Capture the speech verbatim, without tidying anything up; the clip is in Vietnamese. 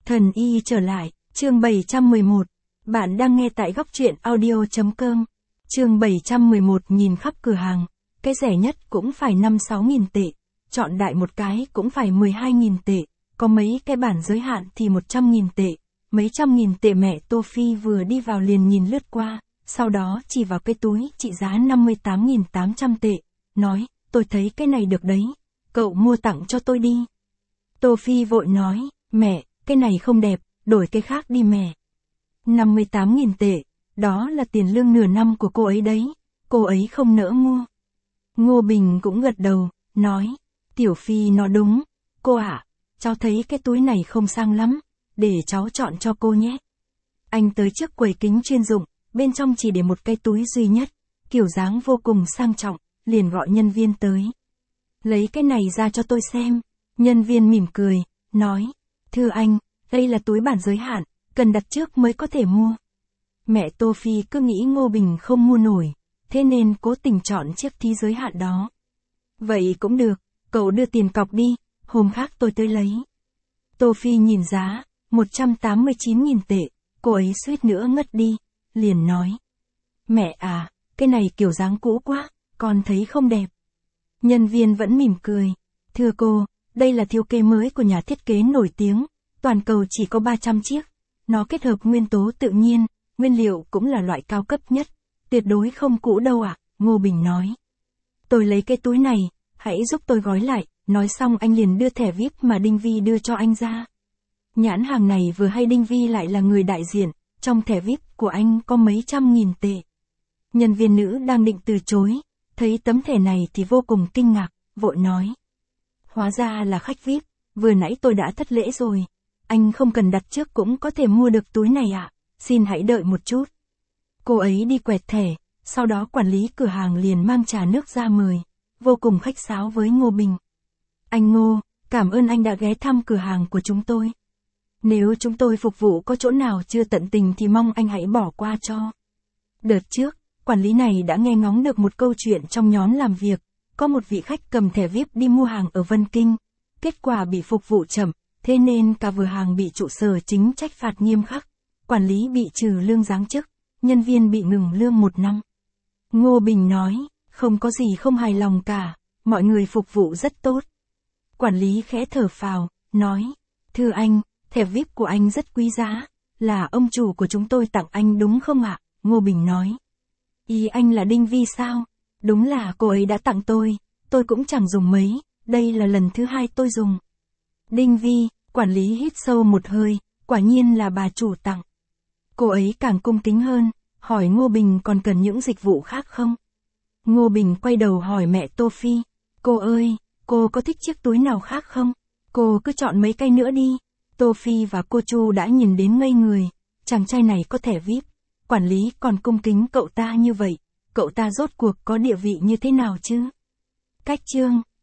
Thần y trở lại, chương bảy trăm mười một. Bạn đang nghe tại góc truyện audio.com. Chương bảy trăm mười một nhìn khắp cửa hàng, cái rẻ nhất cũng phải năm sáu nghìn tệ, chọn đại một cái cũng phải mười hai nghìn tệ, có mấy cái bản giới hạn thì một trăm nghìn tệ, mấy trăm nghìn tệ. Mẹ Tô Phi vừa đi vào liền nhìn lướt qua, sau đó chỉ vào cái túi trị giá năm mươi tám nghìn tám trăm tệ, nói, tôi thấy cái này được đấy, cậu mua tặng cho tôi đi. Tô Phi vội nói, mẹ, cái này không đẹp, đổi cái khác đi mẹ. năm mươi tám nghìn tệ, đó là tiền lương nửa năm của cô ấy đấy, cô ấy không nỡ mua. Ngô Bình cũng gật đầu, nói, Tiểu Phi nói đúng, cô ạ, cháu thấy cái túi này không sang lắm, để cháu chọn cho cô nhé. Anh tới trước quầy kính chuyên dụng, bên trong chỉ để một cái túi duy nhất, kiểu dáng vô cùng sang trọng, liền gọi nhân viên tới. Lấy cái này ra cho tôi xem. Nhân viên mỉm cười, nói, thưa anh, đây là túi bản giới hạn, cần đặt trước mới có thể mua. Mẹ Tô Phi cứ nghĩ Ngô Bình không mua nổi, thế nên cố tình chọn chiếc thí giới hạn đó. Vậy cũng được, cậu đưa tiền cọc đi, hôm khác tôi tới lấy. Tô Phi nhìn giá, một trăm tám mươi chín nghìn tệ, cô ấy suýt nữa ngất đi, liền nói. Mẹ à, cái này kiểu dáng cũ quá, con thấy không đẹp. Nhân viên vẫn mỉm cười, thưa cô, đây là thiết kế mới của nhà thiết kế nổi tiếng, toàn cầu chỉ có ba trăm chiếc. Nó kết hợp nguyên tố tự nhiên, nguyên liệu cũng là loại cao cấp nhất, tuyệt đối không cũ đâu ạ, à, Ngô Bình nói. Tôi lấy cái túi này, hãy giúp tôi gói lại, nói xong anh liền đưa thẻ vi ai pi mà Đinh Vi đưa cho anh ra. Nhãn hàng này vừa hay Đinh Vi lại là người đại diện, trong thẻ vi ai pi của anh có mấy trăm nghìn tệ. Nhân viên nữ đang định từ chối, thấy tấm thẻ này thì vô cùng kinh ngạc, vội nói. Hóa ra là khách vi ai pi, vừa nãy tôi đã thất lễ rồi. Anh không cần đặt trước cũng có thể mua được túi này ạ, à? Xin hãy đợi một chút. Cô ấy đi quẹt thẻ, sau đó quản lý cửa hàng liền mang trà nước ra mời, vô cùng khách sáo với Ngô Bình. Anh Ngô, cảm ơn anh đã ghé thăm cửa hàng của chúng tôi. Nếu chúng tôi phục vụ có chỗ nào chưa tận tình thì mong anh hãy bỏ qua cho. Đợt trước, quản lý này đã nghe ngóng được một câu chuyện trong nhóm làm việc. Có một vị khách cầm thẻ vi ai pi đi mua hàng ở Vân Kinh, kết quả bị phục vụ chậm, thế nên cả vừa hàng bị trụ sở chính trách phạt nghiêm khắc, quản lý bị trừ lương giáng chức, nhân viên bị ngừng lương một năm. Ngô Bình nói, không có gì không hài lòng cả, mọi người phục vụ rất tốt. Quản lý khẽ thở phào, nói, thưa anh, thẻ vi ai pi của anh rất quý giá, là ông chủ của chúng tôi tặng anh đúng không ạ? Ngô Bình nói, ý anh là Đinh Vi sao? Đúng là cô ấy đã tặng tôi, tôi cũng chẳng dùng mấy, đây là lần thứ hai tôi dùng. Đinh Vi, quản lý hít sâu một hơi, quả nhiên là bà chủ tặng. Cô ấy càng cung kính hơn, hỏi Ngô Bình còn cần những dịch vụ khác không? Ngô Bình quay đầu hỏi mẹ Tô Phi, cô ơi, cô có thích chiếc túi nào khác không? Cô cứ chọn mấy cái nữa đi. Tô Phi và cô Chu đã nhìn đến ngây người, chàng trai này có thẻ vi ai pi, quản lý còn cung kính cậu ta như vậy. Cậu ta rốt cuộc có địa vị như thế nào chứ? Cách chương